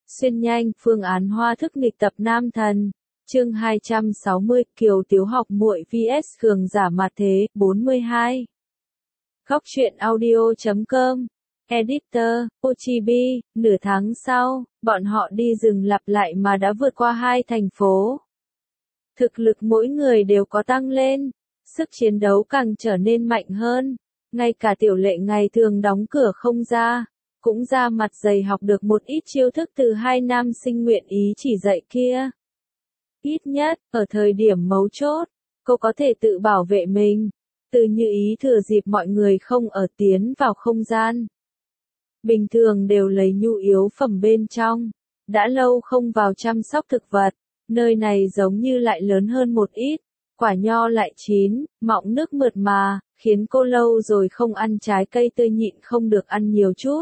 Xuyên nhanh, phương án hoa thức nghịch tập nam thần. Chương 260, Kiều Tiếu học muội vs Cường giả mặt thế, 42. Góc truyện audio.com. Editor, Ochibi, nửa tháng sau, bọn họ đi rừng lặp lại mà đã vượt qua 2 thành phố. Thực lực mỗi người đều có tăng lên, sức chiến đấu càng trở nên mạnh hơn, ngay cả Tiểu Lệ ngày thường đóng cửa không ra, cũng ra mặt dày học được một ít chiêu thức từ hai nam sinh nguyện ý chỉ dạy kia. Ít nhất, ở thời điểm mấu chốt, cô có thể tự bảo vệ mình, Từ Như Ý thừa dịp mọi người không ở tiến vào không gian. Bình thường đều lấy nhu yếu phẩm bên trong, đã lâu không vào chăm sóc thực vật, nơi này giống như lại lớn hơn một ít, quả nho lại chín, mọng nước mượt mà, khiến cô lâu rồi không ăn trái cây tươi nhịn không được ăn nhiều chút.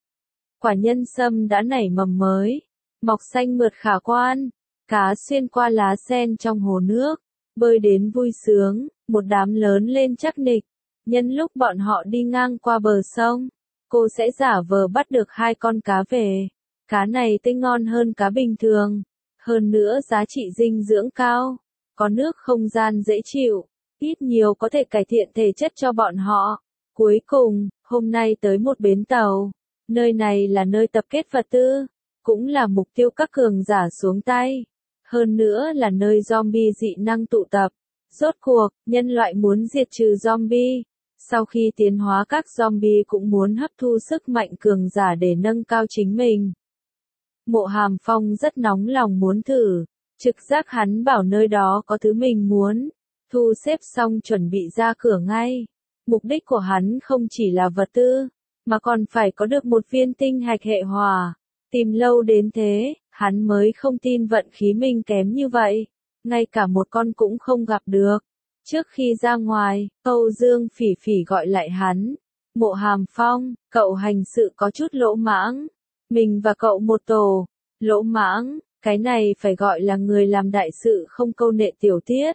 Quả nhân sâm đã nảy mầm mới, mọc xanh mượt khả quan, cá xuyên qua lá sen trong hồ nước, bơi đến vui sướng, một đám lớn lên chắc nịch. Nhân lúc bọn họ đi ngang qua bờ sông, cô sẽ giả vờ bắt được 2 con cá về. Cá này tươi ngon hơn cá bình thường, hơn nữa giá trị dinh dưỡng cao, có nước không gian dễ chịu, ít nhiều có thể cải thiện thể chất cho bọn họ. Cuối cùng, hôm nay tới một bến tàu, nơi này là nơi tập kết vật tư, cũng là mục tiêu các cường giả xuống tay, hơn nữa là nơi zombie dị năng tụ tập. Rốt cuộc, nhân loại muốn diệt trừ zombie. Sau khi tiến hóa các zombie cũng muốn hấp thu sức mạnh cường giả để nâng cao chính mình. Mộ Hàm Phong rất nóng lòng muốn thử, trực giác hắn bảo nơi đó có thứ mình muốn, thu xếp xong chuẩn bị ra cửa ngay. Mục đích của hắn không chỉ là vật tư, mà còn phải có được một viên tinh hạch hệ hỏa. Tìm lâu đến thế, hắn mới không tin vận khí mình kém như vậy, ngay cả một con cũng không gặp được. Trước khi ra ngoài, Âu Dương Phỉ Phỉ gọi lại hắn. Mộ Hàm Phong, cậu hành sự có chút lỗ mãng. Mình và cậu một tổ. Lỗ mãng, cái này phải gọi là người làm đại sự không câu nệ tiểu tiết.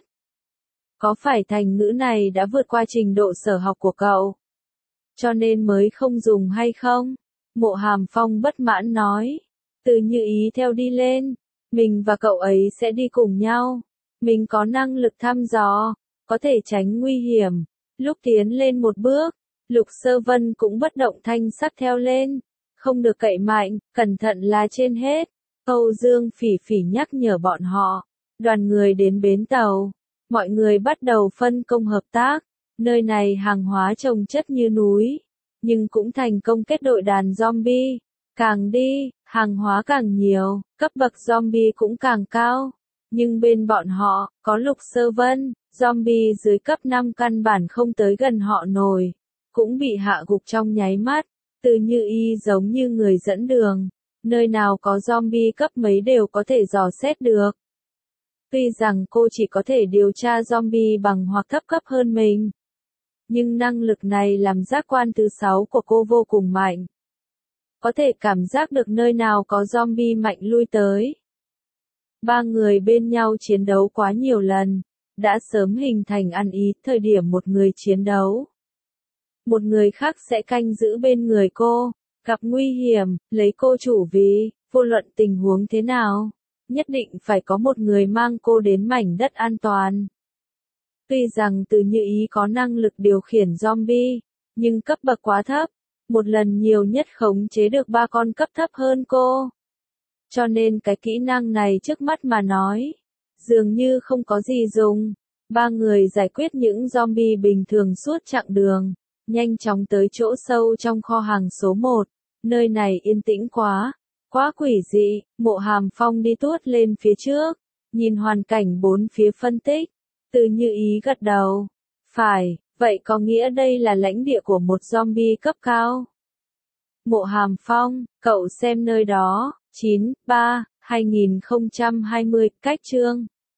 Có phải thành ngữ này đã vượt qua trình độ sở học của cậu, cho nên mới không dùng hay không? Mộ Hàm Phong bất mãn nói. Từ Như Ý theo đi lên. Mình và cậu ấy sẽ đi cùng nhau. Mình có năng lực thăm dò, có thể tránh nguy hiểm. Lúc tiến lên một bước, Lục Sơ Vân cũng bất động thanh sắc theo lên. Không được cậy mạnh, cẩn thận là trên hết. Âu Dương Phỉ Phỉ nhắc nhở bọn họ. Đoàn người đến bến tàu. Mọi người bắt đầu phân công hợp tác. Nơi này hàng hóa chồng chất như núi, nhưng cũng thành công kết đội đàn zombie. Càng đi, hàng hóa càng nhiều, cấp bậc zombie cũng càng cao. Nhưng bên bọn họ, có Lục Sơ Vân, zombie dưới cấp 5 căn bản không tới gần họ nổi, cũng bị hạ gục trong nháy mắt. Từ Như Ý giống như người dẫn đường, nơi nào có zombie cấp mấy đều có thể dò xét được. Tuy rằng cô chỉ có thể điều tra zombie bằng hoặc thấp cấp hơn mình, nhưng năng lực này làm giác quan thứ 6 của cô vô cùng mạnh. Có thể cảm giác được nơi nào có zombie mạnh lui tới. 3 người bên nhau chiến đấu quá nhiều lần, đã sớm hình thành ăn ý. Thời điểm một người chiến đấu, một người khác sẽ canh giữ bên người cô, gặp nguy hiểm, lấy cô chủ vì, vô luận tình huống thế nào, nhất định phải có một người mang cô đến mảnh đất an toàn. Tuy rằng Từ Như Ý có năng lực điều khiển zombie, nhưng cấp bậc quá thấp, một lần nhiều nhất khống chế được 3 con cấp thấp hơn cô. Cho nên cái kỹ năng này trước mắt mà nói, dường như không có gì dùng. 3 người giải quyết những zombie bình thường suốt chặng đường, nhanh chóng tới chỗ sâu trong kho hàng số 1. Nơi này yên tĩnh quá, quá quỷ dị. Mộ Hàm Phong đi tuốt lên phía trước, nhìn hoàn cảnh bốn phía phân tích. Từ Như Ý gật đầu. Phải, vậy có nghĩa đây là lãnh địa của một zombie cấp cao. Mộ Hàm Phong, cậu xem nơi đó. 9/3/2020, cách chương